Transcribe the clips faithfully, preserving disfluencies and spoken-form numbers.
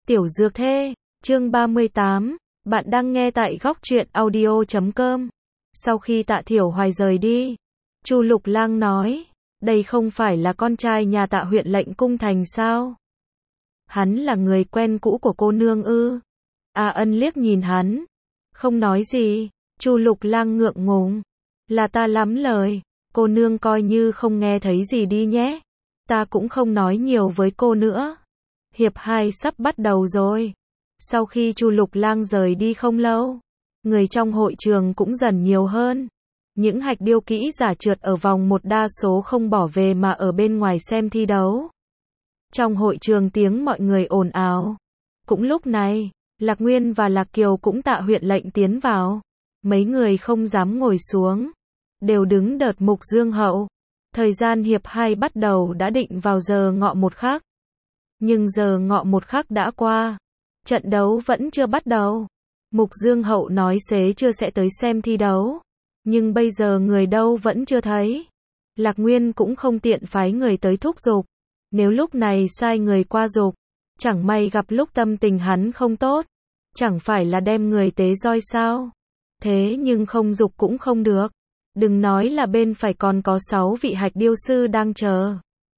Tiểu Dược Thê, chương ba mươi tám, bạn đang nghe tại góc truyện audio chấm com. Sau khi Tạ Thiểu Hoài rời đi, Chu Lục Lang nói, đây không phải là con trai nhà Tạ huyện lệnh cung thành sao? Hắn là người quen cũ của cô nương ư? A Ân liếc nhìn hắn, không nói gì. Chu Lục Lang ngượng ngùng, là ta lắm lời, cô nương coi như không nghe thấy gì đi nhé. Ta cũng không nói nhiều với cô nữa. Hiệp hai sắp bắt đầu rồi. Sau khi Chu Lục Lang rời đi không lâu, người trong hội trường cũng dần nhiều hơn. Những hạch điêu kỹ giả trượt ở vòng một đa số không bỏ về mà ở bên ngoài xem thi đấu. Trong hội trường tiếng mọi người ồn ào. Cũng lúc này, Lạc Nguyên và Lạc Kiều cũng Tạ huyện lệnh tiến vào. Mấy người không dám ngồi xuống, đều đứng đợt Mục Dương Hậu. Thời gian hiệp hai bắt đầu đã định vào giờ ngọ một khắc. Nhưng giờ ngọ một khắc đã qua, trận đấu vẫn chưa bắt đầu. Mục Dương Hậu nói xế chưa sẽ tới xem thi đấu, nhưng bây giờ người đâu vẫn chưa thấy. Lạc Nguyên cũng không tiện phái người tới thúc giục. Nếu lúc này sai người qua giục, chẳng may gặp lúc tâm tình hắn không tốt, chẳng phải là đem người tế roi sao? Thế nhưng không giục cũng không được. Đừng nói là bên phải còn có sáu vị hạch điêu sư đang chờ,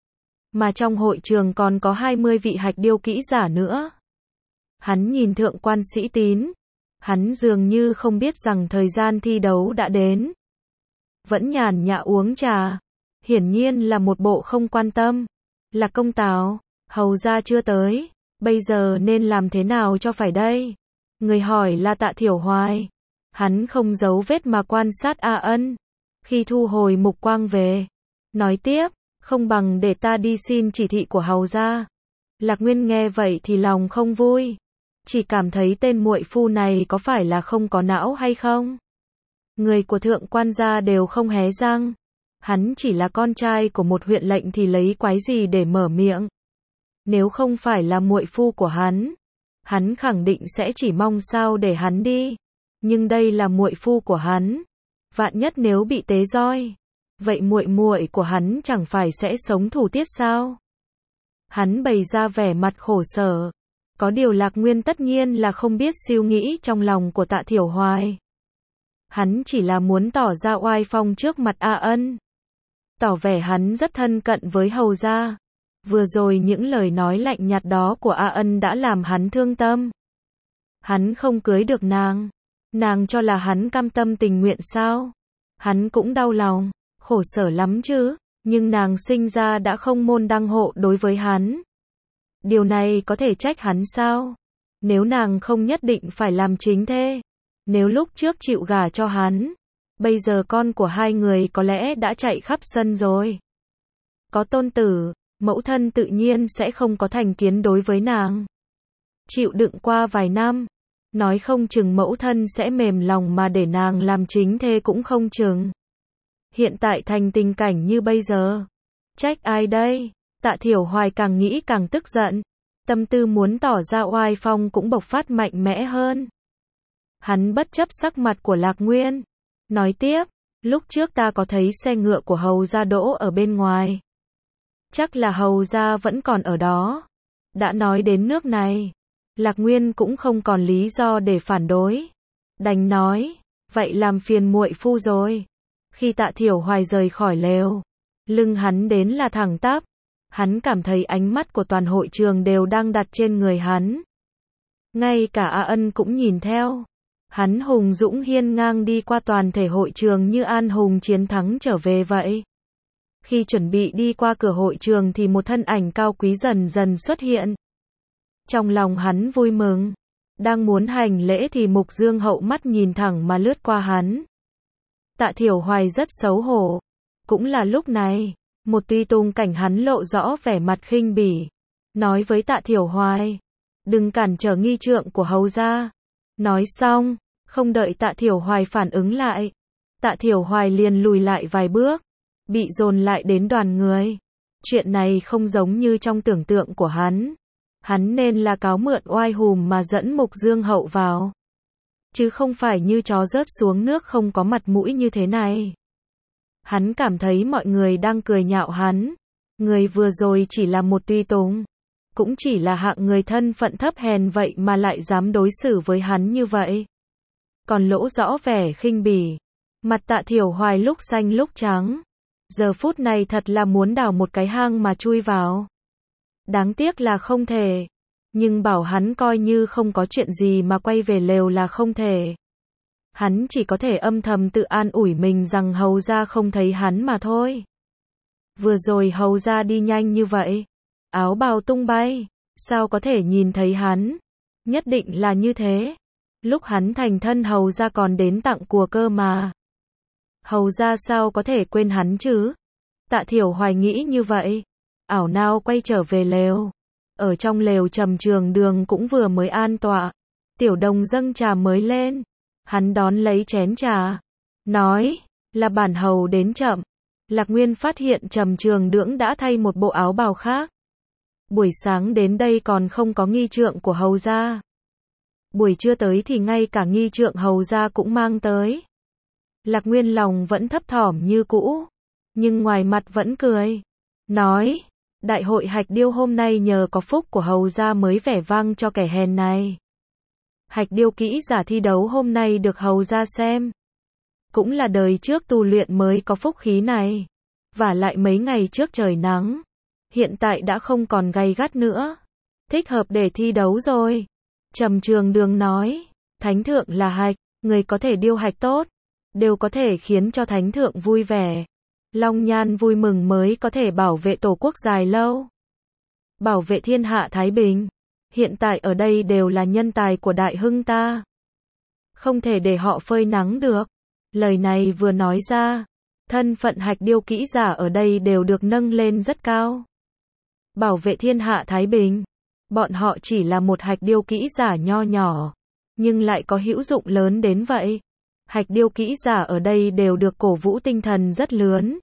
mà trong hội trường còn có hai mươi vị hạch điêu kỹ giả nữa. Hắn nhìn Thượng quan Sĩ Tín, hắn dường như không biết rằng thời gian thi đấu đã đến. Vẫn nhàn nhã uống trà, hiển nhiên là một bộ không quan tâm. Là công tào, hầu ra chưa tới, bây giờ nên làm thế nào cho phải đây? Người hỏi là Tạ Thiểu Hoài. Hắn không giấu vết mà quan sát A Ân. Khi thu hồi mục quang về, nói tiếp, không bằng để ta đi xin chỉ thị của hầu gia. Lạc Nguyên nghe vậy thì lòng không vui, chỉ cảm thấy tên muội phu này có phải là không có não hay không? Người của thượng quan gia đều không hé răng, hắn chỉ là con trai của một huyện lệnh thì lấy quái gì để mở miệng. Nếu không phải là muội phu của hắn, hắn khẳng định sẽ chỉ mong sao để hắn đi. Nhưng đây là muội phu của hắn, vạn nhất nếu bị tế roi, vậy muội muội của hắn chẳng phải sẽ sống thủ tiết sao? Hắn bày ra vẻ mặt khổ sở. Có điều Lạc Nguyên tất nhiên là không biết suy nghĩ trong lòng của Tạ Thiểu Hoài. Hắn chỉ là muốn tỏ ra oai phong trước mặt A Ân, tỏ vẻ hắn rất thân cận với hầu gia. Vừa rồi những lời nói lạnh nhạt đó của A Ân đã làm hắn thương tâm. Hắn không cưới được nàng, nàng cho là hắn cam tâm tình nguyện sao? Hắn cũng đau lòng, khổ sở lắm chứ, nhưng nàng sinh ra đã không môn đăng hộ đối với hắn. Điều này có thể trách hắn sao? Nếu nàng không nhất định phải làm chính thê, nếu lúc trước chịu gả cho hắn, bây giờ con của hai người có lẽ đã chạy khắp sân rồi. Có tôn tử, mẫu thân tự nhiên sẽ không có thành kiến đối với nàng. Chịu đựng qua vài năm, nói không chừng mẫu thân sẽ mềm lòng mà để nàng làm chính thê cũng không chừng. Hiện tại thành tình cảnh như bây giờ, trách ai đây? Tạ Thiểu Hoài càng nghĩ càng tức giận, tâm tư muốn tỏ ra oai phong cũng bộc phát mạnh mẽ hơn. Hắn bất chấp sắc mặt của Lạc Nguyên, nói tiếp, lúc trước ta có thấy xe ngựa của hầu gia đỗ ở bên ngoài. Chắc là hầu gia vẫn còn ở đó. Đã nói đến nước này, Lạc Nguyên cũng không còn lý do để phản đối. Đành nói, vậy làm phiền muội phu rồi. Khi Tạ Thiểu Hoài rời khỏi lều, lưng hắn đến là thẳng tắp. Hắn cảm thấy ánh mắt của toàn hội trường đều đang đặt trên người hắn. Ngay cả A Ân cũng nhìn theo. Hắn hùng dũng hiên ngang đi qua toàn thể hội trường như an hùng chiến thắng trở về vậy. Khi chuẩn bị đi qua cửa hội trường thì một thân ảnh cao quý dần dần xuất hiện. Trong lòng hắn vui mừng, đang muốn hành lễ thì Mục Dương Hậu mắt nhìn thẳng mà lướt qua hắn. Tạ Thiểu Hoài rất xấu hổ. Cũng là lúc này, một tùy tùng cảnh hắn lộ rõ vẻ mặt khinh bỉ, nói với Tạ Thiểu Hoài, đừng cản trở nghi trượng của hầu gia. Nói xong, không đợi Tạ Thiểu Hoài phản ứng lại, Tạ Thiểu Hoài liền lùi lại vài bước, bị dồn lại đến đoàn người. Chuyện này không giống như trong tưởng tượng của hắn. Hắn nên là cáo mượn oai hùm mà dẫn Mục Dương Hậu vào, chứ không phải như chó rớt xuống nước không có mặt mũi như thế này. Hắn cảm thấy mọi người đang cười nhạo hắn. Người vừa rồi chỉ là một tùy tùng, cũng chỉ là hạng người thân phận thấp hèn vậy mà lại dám đối xử với hắn như vậy. Còn lỗ rõ vẻ khinh bỉ. Mặt Tạ Thiểu Hoài lúc xanh lúc trắng. Giờ phút này thật là muốn đào một cái hang mà chui vào. Đáng tiếc là không thể. Nhưng bảo hắn coi như không có chuyện gì mà quay về lều là không thể. Hắn chỉ có thể âm thầm tự an ủi mình rằng hầu ra không thấy hắn mà thôi. Vừa rồi hầu ra đi nhanh như vậy. Áo bào tung bay. Sao có thể nhìn thấy hắn? Nhất định là như thế. Lúc hắn thành thân hầu ra còn đến tặng của cơ mà. Hầu ra sao có thể quên hắn chứ? Tạ Thiểu Hoài nghĩ như vậy. Ảo nao quay trở về lều. Ở trong lều Trầm Trường Đường cũng vừa mới an tọa. Tiểu Đồng dâng trà mới lên. Hắn đón lấy chén trà. Nói, là bản hầu đến chậm. Lạc Nguyên phát hiện Trầm Trường Đường đã thay một bộ áo bào khác. Buổi sáng đến đây còn không có nghi trượng của hầu gia. Buổi trưa tới thì ngay cả nghi trượng hầu gia cũng mang tới. Lạc Nguyên lòng vẫn thấp thỏm như cũ. Nhưng ngoài mặt vẫn cười. Nói, đại hội hạch điêu hôm nay nhờ có phúc của hầu gia mới vẻ vang cho kẻ hèn này. Hạch điêu kỹ giả thi đấu hôm nay được hầu gia xem. Cũng là đời trước tu luyện mới có phúc khí này. Và lại mấy ngày trước trời nắng. Hiện tại đã không còn gay gắt nữa. Thích hợp để thi đấu rồi. Trầm Trường Đường nói. Thánh thượng là hạch. Người có thể điêu hạch tốt. Đều có thể khiến cho thánh thượng vui vẻ. Long Nhan vui mừng mới có thể bảo vệ tổ quốc dài lâu. Bảo vệ thiên hạ thái bình. Hiện tại ở đây đều là nhân tài của đại hưng ta. Không thể để họ phơi nắng được. Lời này vừa nói ra. Thân phận hạch điêu kỹ giả ở đây đều được nâng lên rất cao. Bảo vệ thiên hạ thái bình. Bọn họ chỉ là một hạch điêu kỹ giả nho nhỏ. Nhưng lại có hữu dụng lớn đến vậy. Hạch điêu kỹ giả ở đây đều được cổ vũ tinh thần rất lớn.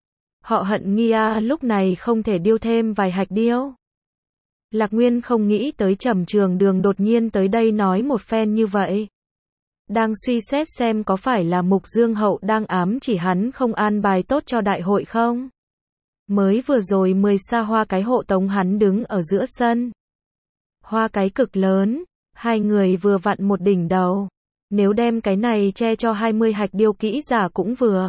Họ hận Nghia lúc này không thể điêu thêm vài hạch điêu. Lạc Nguyên không nghĩ tới Trầm Trường Đường đột nhiên tới đây nói một phen như vậy. Đang suy xét xem có phải là Mục Dương Hậu đang ám chỉ hắn không an bài tốt cho đại hội không? Mới vừa rồi mười xa hoa cái hộ tống hắn đứng ở giữa sân. Hoa cái cực lớn, hai người vừa vặn một đỉnh đầu. Nếu đem cái này che cho hai mươi hạch điêu kỹ giả cũng vừa.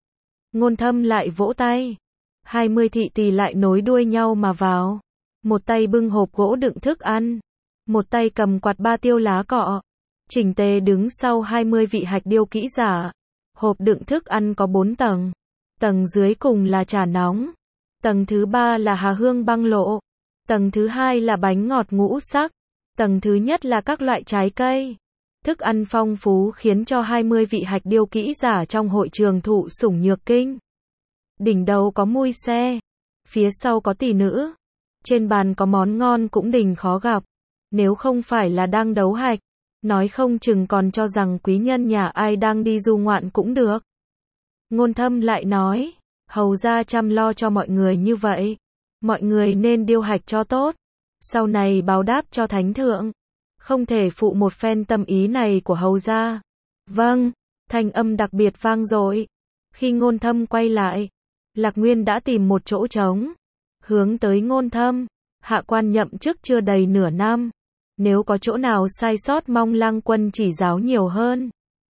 Ngôn Thâm lại vỗ tay. hai mươi thị tỳ lại nối đuôi nhau mà vào. Một tay bưng hộp gỗ đựng thức ăn. Một tay cầm quạt ba tiêu lá cọ. Chỉnh tề đứng sau hai mươi vị hạch điêu kỹ giả. Hộp đựng thức ăn có bốn tầng. Tầng dưới cùng là trà nóng. Tầng thứ ba là hà hương băng lộ. Tầng thứ hai là bánh ngọt ngũ sắc. Tầng thứ nhất là các loại trái cây. Thức ăn phong phú khiến cho hai mươi vị hạch điêu kỹ giả trong hội trường thụ sủng nhược kinh. Đỉnh đầu có mui xe. Phía sau có tỷ nữ. Trên bàn có món ngon cũng đỉnh khó gặp. Nếu không phải là đang đấu hạch. Nói không chừng còn cho rằng quý nhân nhà ai đang đi du ngoạn cũng được. Ngôn Thâm lại nói. Hầu ra chăm lo cho mọi người như vậy. Mọi người nên điêu hạch cho tốt. Sau này báo đáp cho thánh thượng. Không thể phụ một phen tâm ý này của hầu gia. Vâng, thanh âm đặc biệt vang dội. Khi Ngôn Thâm quay lại, Lạc Nguyên đã tìm một chỗ trống. Hướng tới Ngôn Thâm, hạ quan nhậm chức chưa đầy nửa năm. Nếu có chỗ nào sai sót mong lang quân chỉ giáo nhiều hơn.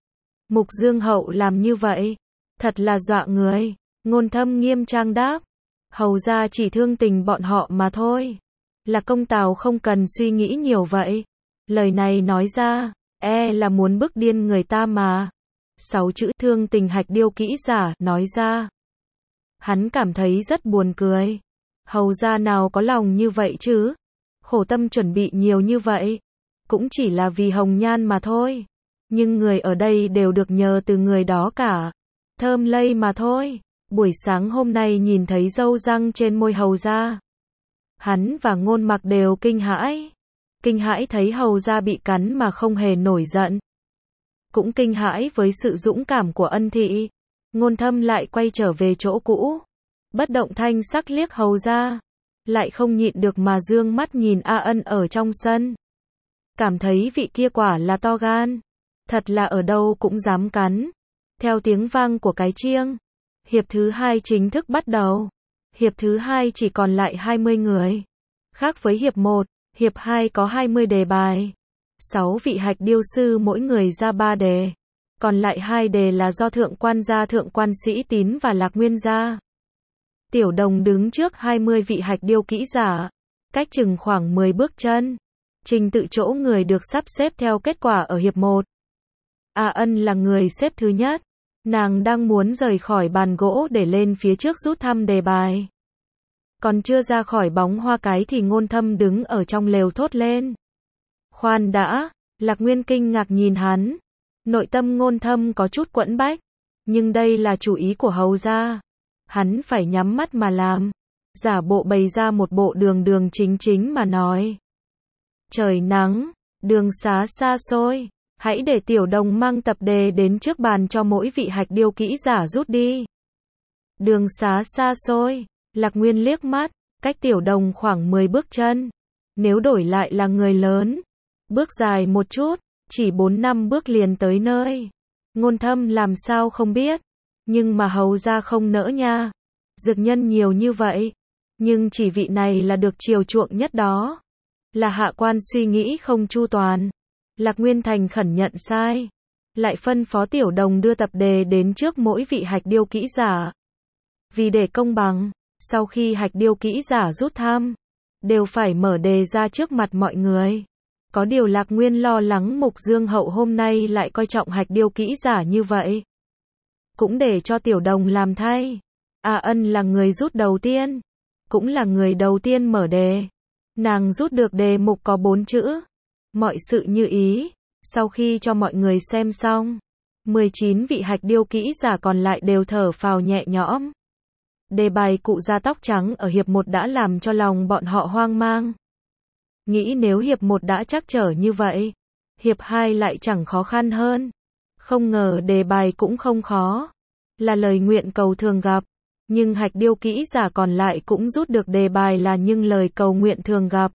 Mục Dương Hậu làm như vậy, thật là dọa người. Ngôn Thâm nghiêm trang đáp. Hầu gia chỉ thương tình bọn họ mà thôi. Là công tào không cần suy nghĩ nhiều vậy. Lời này nói ra, e là muốn bức điên người ta mà. Sáu chữ thương tình hạch điêu kỹ giả nói ra. Hắn cảm thấy rất buồn cười. Hầu gia nào có lòng như vậy chứ? Khổ tâm chuẩn bị nhiều như vậy. Cũng chỉ là vì hồng nhan mà thôi. Nhưng người ở đây đều được nhờ từ người đó cả. Thơm lây mà thôi. Buổi sáng hôm nay nhìn thấy râu răng trên môi hầu gia. Hắn và Ngôn Mặc đều kinh hãi. Kinh hãi thấy hầu gia bị cắn mà không hề nổi giận. Cũng kinh hãi với sự dũng cảm của Ân thị. Ngôn Thâm lại quay trở về chỗ cũ. Bất động thanh sắc liếc hầu gia. Lại không nhịn được mà dương mắt nhìn A Ân ở trong sân. Cảm thấy vị kia quả là to gan. Thật là ở đâu cũng dám cắn. Theo tiếng vang của cái chiêng. Hiệp thứ hai chính thức bắt đầu. Hiệp thứ hai chỉ còn lại hai mươi người. Khác với hiệp một, hiệp hai có hai mươi đề bài. sáu vị hạch điêu sư mỗi người ra ba đề. Còn lại hai đề là do thượng quan gia thượng quan Sĩ Tín và Lạc Nguyên gia. Tiểu Đồng đứng trước hai mươi vị hạch điêu kỹ giả, cách chừng khoảng mười bước chân. Trình tự chỗ người được sắp xếp theo kết quả ở hiệp một. A Ân là người xếp thứ nhất. Nàng đang muốn rời khỏi bàn gỗ để lên phía trước rút thăm đề bài. Còn chưa ra khỏi bóng hoa cái thì Ngôn Thâm đứng ở trong lều thốt lên. Khoan đã, Lạc Nguyên kinh ngạc nhìn hắn. Nội tâm Ngôn Thâm có chút quẫn bách. Nhưng đây là chủ ý của hầu gia. Hắn phải nhắm mắt mà làm. Giả bộ bày ra một bộ đường đường chính chính mà nói. Trời nắng, đường xá xa xôi. Hãy để Tiểu Đồng mang tập đề đến trước bàn cho mỗi vị hạch điêu kỹ giả rút đi. Đường xá xa xôi, Lạc Nguyên liếc mắt, cách Tiểu Đồng khoảng mười bước chân. Nếu đổi lại là người lớn, bước dài một chút, chỉ bốn năm bước liền tới nơi. Ngôn Thâm làm sao không biết, nhưng mà hầu ra không nỡ nha. Dược nhân nhiều như vậy, nhưng chỉ vị này là được chiều chuộng nhất đó. Là hạ quan suy nghĩ không chu toàn. Lạc Nguyên thành khẩn nhận sai, lại phân phó Tiểu Đồng đưa tập đề đến trước mỗi vị hạch điêu kỹ giả. Vì để công bằng, sau khi hạch điêu kỹ giả rút thăm, đều phải mở đề ra trước mặt mọi người. Có điều Lạc Nguyên lo lắng Mục Dương Hậu hôm nay lại coi trọng hạch điêu kỹ giả như vậy. Cũng để cho Tiểu Đồng làm thay. A Ân là người rút đầu tiên, cũng là người đầu tiên mở đề. Nàng rút được đề mục có bốn chữ. Mọi sự như ý. Sau khi cho mọi người xem xong, mười chín vị hạch điêu kỹ giả còn lại đều thở phào nhẹ nhõm. Đề bài cụ gia tóc trắng ở hiệp một đã làm cho lòng bọn họ hoang mang. Nghĩ nếu hiệp một đã trắc trở như vậy, hiệp hai lại chẳng khó khăn hơn. Không ngờ đề bài cũng không khó. Là lời nguyện cầu thường gặp. Nhưng hạch điêu kỹ giả còn lại cũng rút được đề bài là nhưng lời cầu nguyện thường gặp.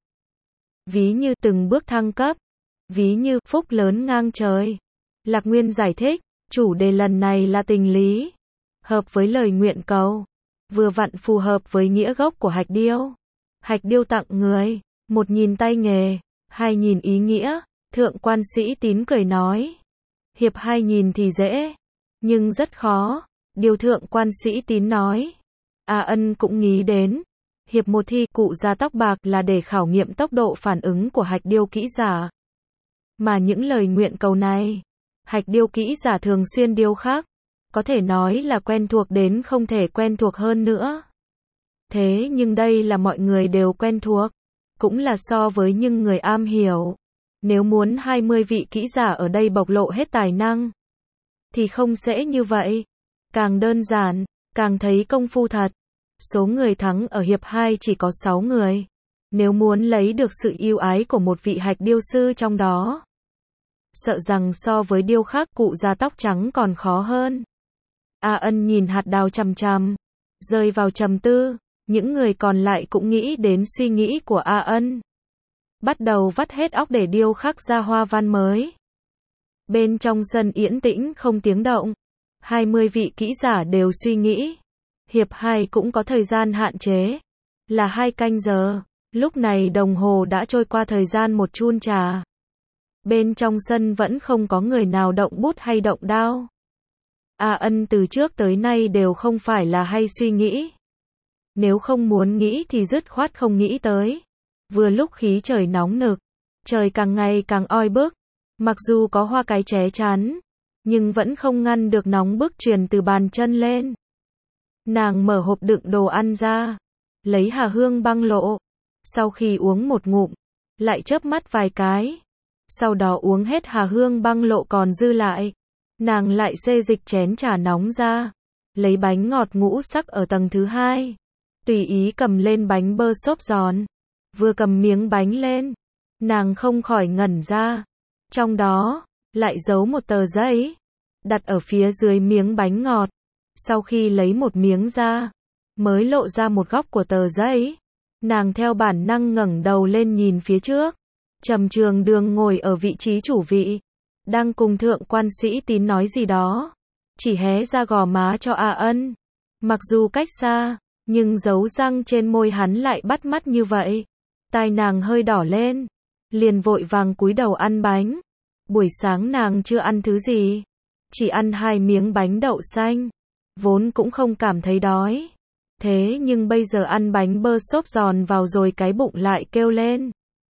Ví như từng bước thăng cấp. Ví như phúc lớn ngang trời. Lạc Nguyên giải thích, chủ đề lần này là tình lý. Hợp với lời nguyện cầu. Vừa vặn phù hợp với nghĩa gốc của hạch điêu. Hạch điêu tặng người. Một nhìn tay nghề. Hai nhìn ý nghĩa. Thượng quan Sĩ Tín cười nói. Hiệp hai nhìn thì dễ. Nhưng rất khó. Điều thượng quan Sĩ Tín nói. A Ân cũng nghĩ đến. Hiệp một thi cụ gia tóc bạc là để khảo nghiệm tốc độ phản ứng của hạch điêu kỹ giả. Mà những lời nguyện cầu này, hạch điêu kỹ giả thường xuyên điêu khắc. Có thể nói là quen thuộc đến không thể quen thuộc hơn nữa. Thế nhưng đây là mọi người đều quen thuộc. Cũng là so với những người am hiểu. Nếu muốn hai mươi vị kỹ giả ở đây bộc lộ hết tài năng, thì không sẽ như vậy. Càng đơn giản, càng thấy công phu thật. Số người thắng ở hiệp hai chỉ có sáu người. Nếu muốn lấy được sự yêu ái của một vị hạch điêu sư trong đó, sợ rằng so với điêu khắc cụ gia tóc trắng còn khó hơn. A Ân nhìn hạt đào chằm chằm, rơi vào trầm tư. Những người còn lại cũng nghĩ đến suy nghĩ của A Ân. Bắt đầu vắt hết óc để điêu khắc ra hoa văn mới. Bên trong sân yên tĩnh không tiếng động. hai mươi vị kỹ giả đều suy nghĩ. Hiệp hai cũng có thời gian hạn chế. Là hai canh giờ. Lúc này đồng hồ đã trôi qua thời gian một chun trà. Bên trong sân vẫn không có người nào động bút hay động đao. A Ân từ trước tới nay đều không phải là hay suy nghĩ. Nếu không muốn nghĩ thì dứt khoát không nghĩ tới. Vừa lúc khí trời nóng nực, trời càng ngày càng oi bức. Mặc dù có hoa cái ché chắn, nhưng vẫn không ngăn được nóng bức truyền từ bàn chân lên. Nàng mở hộp đựng đồ ăn ra, lấy hà hương băng lộ. Sau khi uống một ngụm, lại chớp mắt vài cái. Sau đó uống hết hà hương băng lộ còn dư lại. Nàng lại xê dịch chén trà nóng ra, lấy bánh ngọt ngũ sắc ở tầng thứ hai. Tùy ý cầm lên bánh bơ xốp giòn. Vừa cầm miếng bánh lên, nàng không khỏi ngẩn ra. Trong đó, lại giấu một tờ giấy, đặt ở phía dưới miếng bánh ngọt. Sau khi lấy một miếng ra, mới lộ ra một góc của tờ giấy. Nàng theo bản năng ngẩng đầu lên nhìn phía trước. Trầm Trường Đường ngồi ở vị trí chủ vị, đang cùng thượng quan Sĩ Tín nói gì đó. Chỉ hé ra gò má cho A Ân. Mặc dù cách xa, nhưng dấu răng trên môi hắn lại bắt mắt như vậy. Tai nàng hơi đỏ lên, liền vội vàng cúi đầu ăn bánh. Buổi sáng nàng chưa ăn thứ gì, chỉ ăn hai miếng bánh đậu xanh, vốn cũng không cảm thấy đói. Thế nhưng bây giờ ăn bánh bơ xốp giòn vào rồi cái bụng lại kêu lên.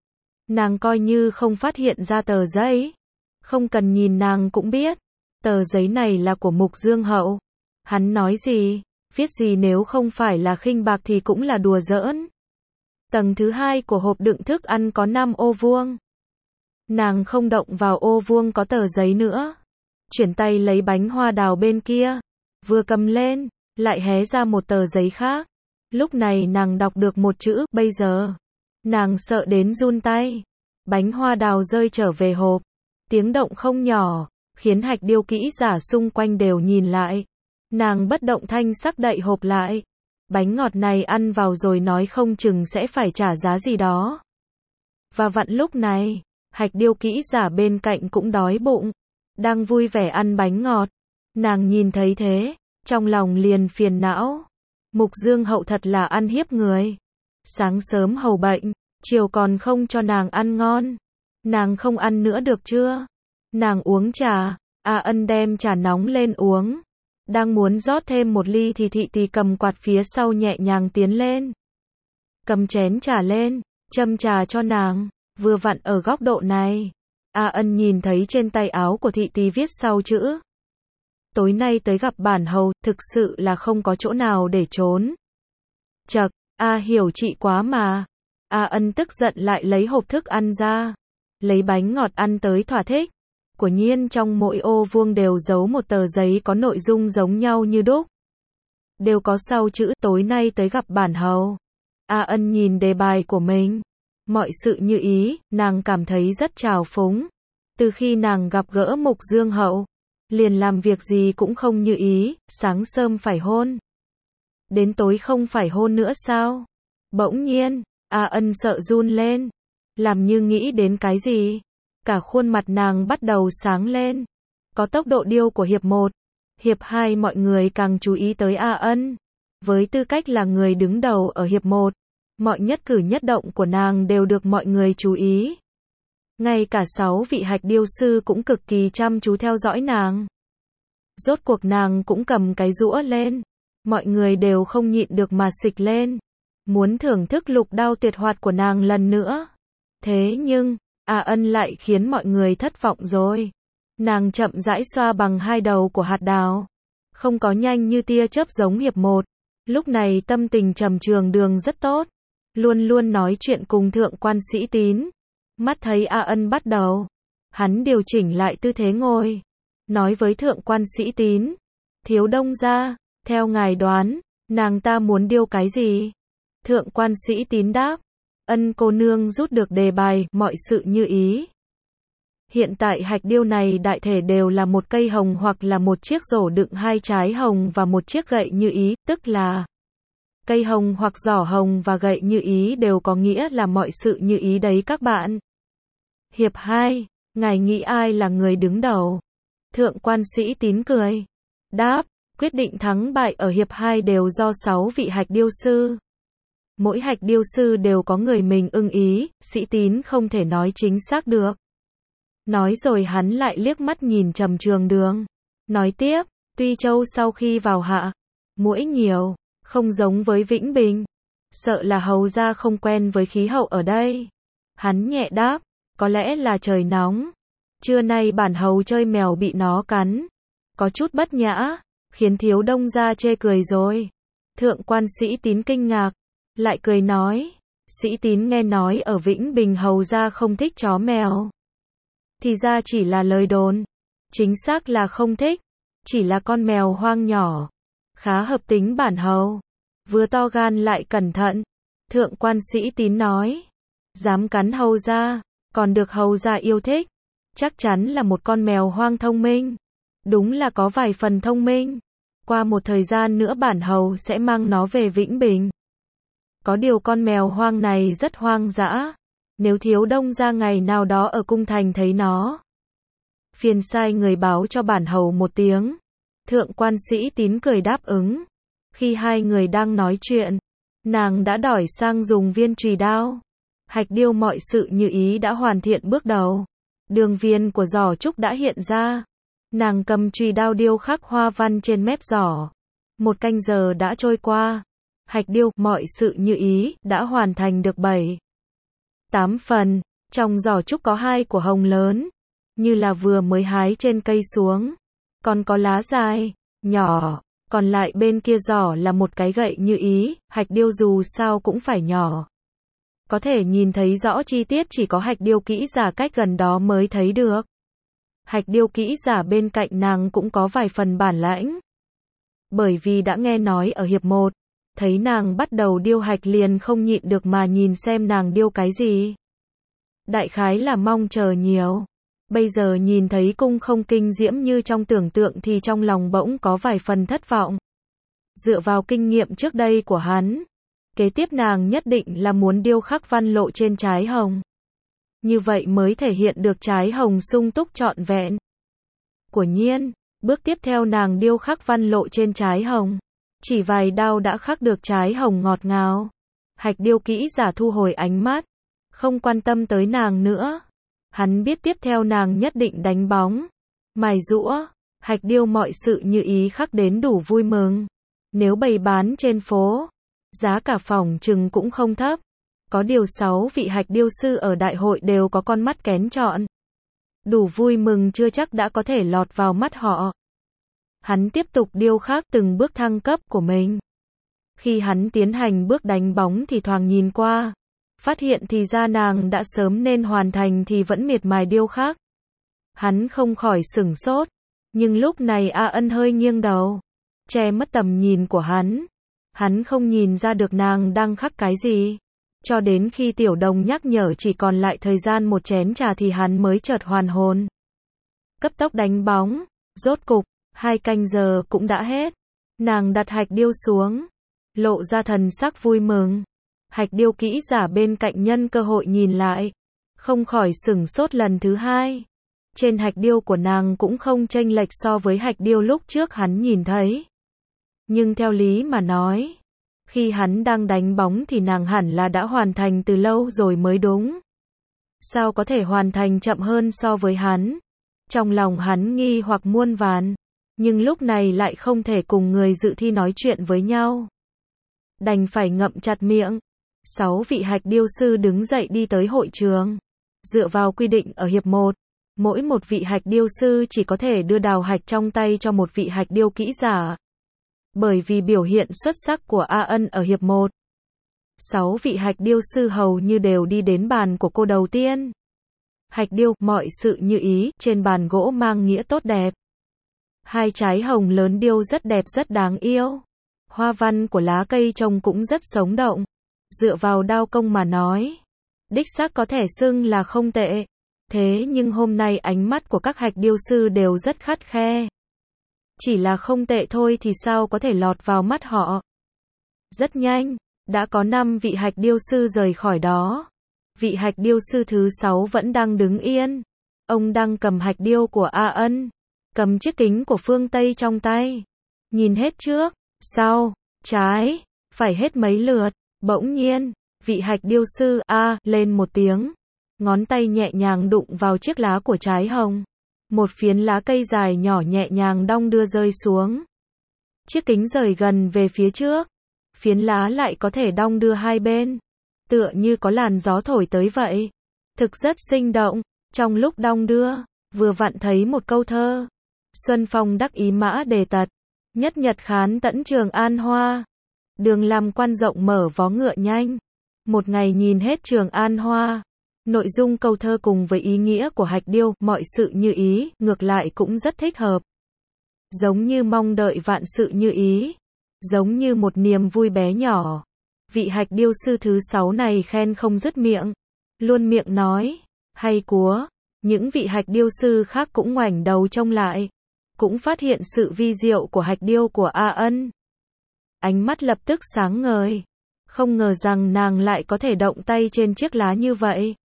Nàng coi như không phát hiện ra tờ giấy. Không cần nhìn nàng cũng biết. Tờ giấy này là của Mục Dương Hậu. Hắn nói gì, viết gì nếu không phải là khinh bạc thì cũng là đùa giỡn. Tầng thứ hai của hộp đựng thức ăn có năm ô vuông. Nàng không động vào ô vuông có tờ giấy nữa. Chuyển tay lấy bánh hoa đào bên kia. Vừa cầm lên, lại hé ra một tờ giấy khác. Lúc này nàng đọc được một chữ, bây giờ. Nàng sợ đến run tay. Bánh hoa đào rơi trở về hộp. Tiếng động không nhỏ, khiến Hạch Điêu kỹ giả xung quanh đều nhìn lại. Nàng bất động thanh sắc đậy hộp lại. Bánh ngọt này ăn vào rồi nói không chừng sẽ phải trả giá gì đó. Và vặn lúc này, Hạch Điêu kỹ giả bên cạnh cũng đói bụng. Đang vui vẻ ăn bánh ngọt. Nàng nhìn thấy thế, trong lòng liền phiền não. Mục Dương Hậu thật là ăn hiếp người. Sáng sớm hầu bệnh, chiều còn không cho nàng ăn ngon. Nàng không ăn nữa được chưa? Nàng uống trà, A Ân đem trà nóng lên uống. Đang muốn rót thêm một ly thì Thị Tỳ cầm quạt phía sau nhẹ nhàng tiến lên. Cầm chén trà lên, châm trà cho nàng, vừa vặn ở góc độ này. A Ân nhìn thấy trên tay áo của Thị Tỳ viết sau chữ. Tối nay tới gặp bản hầu, thực sự là không có chỗ nào để trốn. Chậc, A hiểu chị quá mà. A Ân tức giận lại lấy hộp thức ăn ra. Lấy bánh ngọt ăn tới thỏa thích. Quả nhiên trong mỗi ô vuông đều giấu một tờ giấy có nội dung giống nhau như đúc. Đều có sau chữ tối nay tới gặp bản hầu. A Ân nhìn đề bài của mình. Mọi sự như ý, nàng cảm thấy rất trào phúng. Từ khi nàng gặp gỡ Mục Dương Hậu, liền làm việc gì cũng không như ý, sáng sớm phải hôn. Đến tối không phải hôn nữa sao? Bỗng nhiên, A Ân sợ run lên. Làm như nghĩ đến cái gì? Cả khuôn mặt nàng bắt đầu sáng lên. Có tốc độ điêu của hiệp một. Hiệp hai mọi người càng chú ý tới A Ân. Với tư cách là người đứng đầu ở hiệp một, mọi nhất cử nhất động của nàng đều được mọi người chú ý. Ngay cả sáu vị hạch điêu sư cũng cực kỳ chăm chú theo dõi nàng. Rốt cuộc nàng cũng cầm cái rũa lên. Mọi người đều không nhịn được mà xịch lên. Muốn thưởng thức lục đao tuyệt hoạt của nàng lần nữa. Thế nhưng, A Ân lại khiến mọi người thất vọng rồi. Nàng chậm rãi xoa bằng hai đầu của hạt đào. Không có nhanh như tia chớp giống hiệp một. Lúc này tâm tình Trầm Trường Đường rất tốt. Luôn luôn nói chuyện cùng thượng quan Sĩ Tín. Mắt thấy A Ân bắt đầu. Hắn điều chỉnh lại tư thế ngồi. Nói với thượng quan Sĩ Tín. Thiếu đông gia, theo ngài đoán, nàng ta muốn điêu cái gì? Thượng quan Sĩ Tín đáp. Ân cô nương rút được đề bài, mọi sự như ý. Hiện tại hạch điêu này đại thể đều là một cây hồng hoặc là một chiếc rổ đựng hai trái hồng và một chiếc gậy như ý, tức là cây hồng hoặc giỏ hồng và gậy như ý đều có nghĩa là mọi sự như ý đấy các bạn. Hiệp hai, ngài nghĩ ai là người đứng đầu? Thượng quan Sĩ Tín cười. Đáp, quyết định thắng bại ở hiệp hai đều do sáu vị hạch điêu sư. Mỗi hạch điêu sư đều có người mình ưng ý, Sĩ Tín không thể nói chính xác được. Nói rồi hắn lại liếc mắt nhìn Trầm Trường Đường. Nói tiếp, Tuy Châu sau khi vào hạ, muỗi nhiều, không giống với Vĩnh Bình. Sợ là hầu gia không quen với khí hậu ở đây. Hắn nhẹ đáp, có lẽ là trời nóng. Trưa nay bản hầu chơi mèo bị nó cắn. Có chút bất nhã, khiến thiếu đông gia chê cười rồi. Thượng quan Sĩ Tín kinh ngạc. Lại cười nói, Sĩ Tín nghe nói ở Vĩnh Bình hầu gia không thích chó mèo. Thì ra chỉ là lời đồn. Chính xác là không thích. Chỉ là con mèo hoang nhỏ. Khá hợp tính bản hầu. Vừa to gan lại cẩn thận. Thượng quan Sĩ Tín nói. Dám cắn hầu gia, còn được hầu gia yêu thích. Chắc chắn là một con mèo hoang thông minh. Đúng là có vài phần thông minh. Qua một thời gian nữa bản hầu sẽ mang nó về Vĩnh Bình. Có điều con mèo hoang này rất hoang dã. Nếu thiếu đông gia ngày nào đó ở cung thành thấy nó, phiền sai người báo cho bản hầu một tiếng. Thượng quan Sĩ Tín cười đáp ứng. Khi hai người đang nói chuyện, nàng đã đổi sang dùng viên chùy đao. Hạch điêu mọi sự như ý đã hoàn thiện bước đầu. Đường viền của giỏ trúc đã hiện ra. Nàng cầm chùy đao điêu khắc hoa văn trên mép giỏ. Một canh giờ đã trôi qua. Hạch điêu mọi sự như ý đã hoàn thành được bảy, tám phần. Trong giỏ trúc có hai quả hồng lớn, như là vừa mới hái trên cây xuống. Còn có lá dài, nhỏ. Còn lại bên kia giỏ là một cái gậy như ý. Hạch điêu dù sao cũng phải nhỏ. Có thể nhìn thấy rõ chi tiết chỉ có hạch điêu kỹ giả cách gần đó mới thấy được. Hạch điêu kỹ giả bên cạnh nàng cũng có vài phần bản lãnh. Bởi vì đã nghe nói ở hiệp một, thấy nàng bắt đầu điêu hạch liền không nhịn được mà nhìn xem nàng điêu cái gì. Đại khái là mong chờ nhiều. Bây giờ nhìn thấy cung không kinh diễm như trong tưởng tượng thì trong lòng bỗng có vài phần thất vọng. Dựa vào kinh nghiệm trước đây của hắn, kế tiếp nàng nhất định là muốn điêu khắc văn lộ trên trái hồng. Như vậy mới thể hiện được trái hồng sung túc trọn vẹn. Quả nhiên, bước tiếp theo nàng điêu khắc văn lộ trên trái hồng. Chỉ vài đao đã khắc được trái hồng ngọt ngào. Hạch điêu kỹ giả thu hồi ánh mắt, không quan tâm tới nàng nữa. Hắn biết tiếp theo nàng nhất định đánh bóng, mài giũa. Hạch điêu mọi sự như ý khắc đến đủ vui mừng. Nếu bày bán trên phố, giá cả phòng chừng cũng không thấp. Có điều sáu vị hạch điêu sư ở đại hội đều có con mắt kén chọn. Đủ vui mừng chưa chắc đã có thể lọt vào mắt họ. Hắn tiếp tục điêu khắc từng bước thăng cấp của mình. Khi hắn tiến hành bước đánh bóng thì thoáng nhìn qua, phát hiện thì ra nàng đã sớm nên hoàn thành thì vẫn miệt mài điêu khắc. Hắn không khỏi sửng sốt, nhưng lúc này A Ân hơi nghiêng đầu, che mất tầm nhìn của hắn. Hắn không nhìn ra được nàng đang khắc cái gì. Cho đến khi tiểu đồng nhắc nhở chỉ còn lại thời gian một chén trà thì hắn mới chợt hoàn hồn. Cấp tốc đánh bóng, rốt cục, hai canh giờ cũng đã hết. Nàng đặt hạch điêu xuống, lộ ra thần sắc vui mừng. Hạch điêu kỹ giả bên cạnh nhân cơ hội nhìn lại, không khỏi sửng sốt lần thứ hai. Trên hạch điêu của nàng cũng không chênh lệch so với hạch điêu lúc trước hắn nhìn thấy. Nhưng theo lý mà nói, khi hắn đang đánh bóng thì nàng hẳn là đã hoàn thành từ lâu rồi mới đúng. Sao có thể hoàn thành chậm hơn so với hắn? Trong lòng hắn nghi hoặc muôn vàn, nhưng lúc này lại không thể cùng người dự thi nói chuyện với nhau. Đành phải ngậm chặt miệng. Sáu vị hạch điêu sư đứng dậy đi tới hội trường. Dựa vào quy định ở hiệp một, mỗi một vị hạch điêu sư chỉ có thể đưa đào hạch trong tay cho một vị hạch điêu kỹ giả. Bởi vì biểu hiện xuất sắc của A Ân ở hiệp một, sáu vị hạch điêu sư hầu như đều đi đến bàn của cô đầu tiên. Hạch điêu, mọi sự như ý, trên bàn gỗ mang nghĩa tốt đẹp. Hai trái hồng lớn điêu rất đẹp rất đáng yêu. Hoa văn của lá cây trông cũng rất sống động. Dựa vào đao công mà nói, đích xác có thể xưng là không tệ. Thế nhưng hôm nay ánh mắt của các hạch điêu sư đều rất khắt khe. Chỉ là không tệ thôi thì sao có thể lọt vào mắt họ. Rất nhanh, đã có năm vị hạch điêu sư rời khỏi đó. Vị hạch điêu sư thứ sáu vẫn đang đứng yên. Ông đang cầm hạch điêu của A Ân, cầm chiếc kính của phương Tây trong tay. Nhìn hết trước, sau, trái, phải hết mấy lượt. Bỗng nhiên, vị hạch điêu sư A lên một tiếng. Ngón tay nhẹ nhàng đụng vào chiếc lá của trái hồng. Một phiến lá cây dài nhỏ nhẹ nhàng đong đưa rơi xuống. Chiếc kính rời gần về phía trước. Phiến lá lại có thể đong đưa hai bên. Tựa như có làn gió thổi tới vậy. Thực rất sinh động. Trong lúc đong đưa, vừa vặn thấy một câu thơ. Xuân phong đắc ý mã đề tật. Nhất nhật khán tẫn trường an hoa. Đường làm quan rộng mở vó ngựa nhanh. Một ngày nhìn hết trường an hoa. Nội dung câu thơ cùng với ý nghĩa của hạch điêu, mọi sự như ý, ngược lại cũng rất thích hợp. Giống như mong đợi vạn sự như ý. Giống như một niềm vui bé nhỏ. Vị hạch điêu sư thứ sáu này khen không dứt miệng. Luôn miệng nói, hay quá. Những vị hạch điêu sư khác cũng ngoảnh đầu trông lại. Cũng phát hiện sự vi diệu của hạch điêu của A Ân. Ánh mắt lập tức sáng ngời. Không ngờ rằng nàng lại có thể động tay trên chiếc lá như vậy.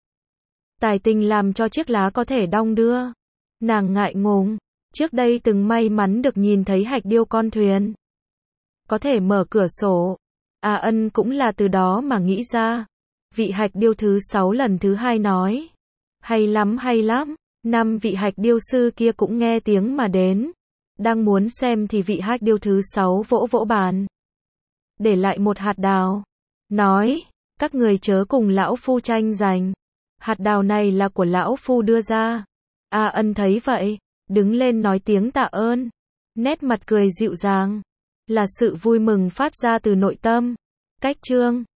Tài tình làm cho chiếc lá có thể đong đưa. Nàng ngại ngùng. Trước đây từng may mắn được nhìn thấy hạch điêu con thuyền. Có thể mở cửa sổ. A Ân cũng là từ đó mà nghĩ ra. Vị hạch điêu thứ sáu lần thứ hai nói. Hay lắm hay lắm. Năm vị hạch điêu sư kia cũng nghe tiếng mà đến. Đang muốn xem thì vị hạch điêu thứ sáu vỗ vỗ bàn. Để lại một hạt đào. Nói, các người chớ cùng lão phu tranh giành. Hạt đào này là của lão phu đưa ra. A Ân thấy vậy, đứng lên nói tiếng tạ ơn. Nét mặt cười dịu dàng, là sự vui mừng phát ra từ nội tâm. Cách chương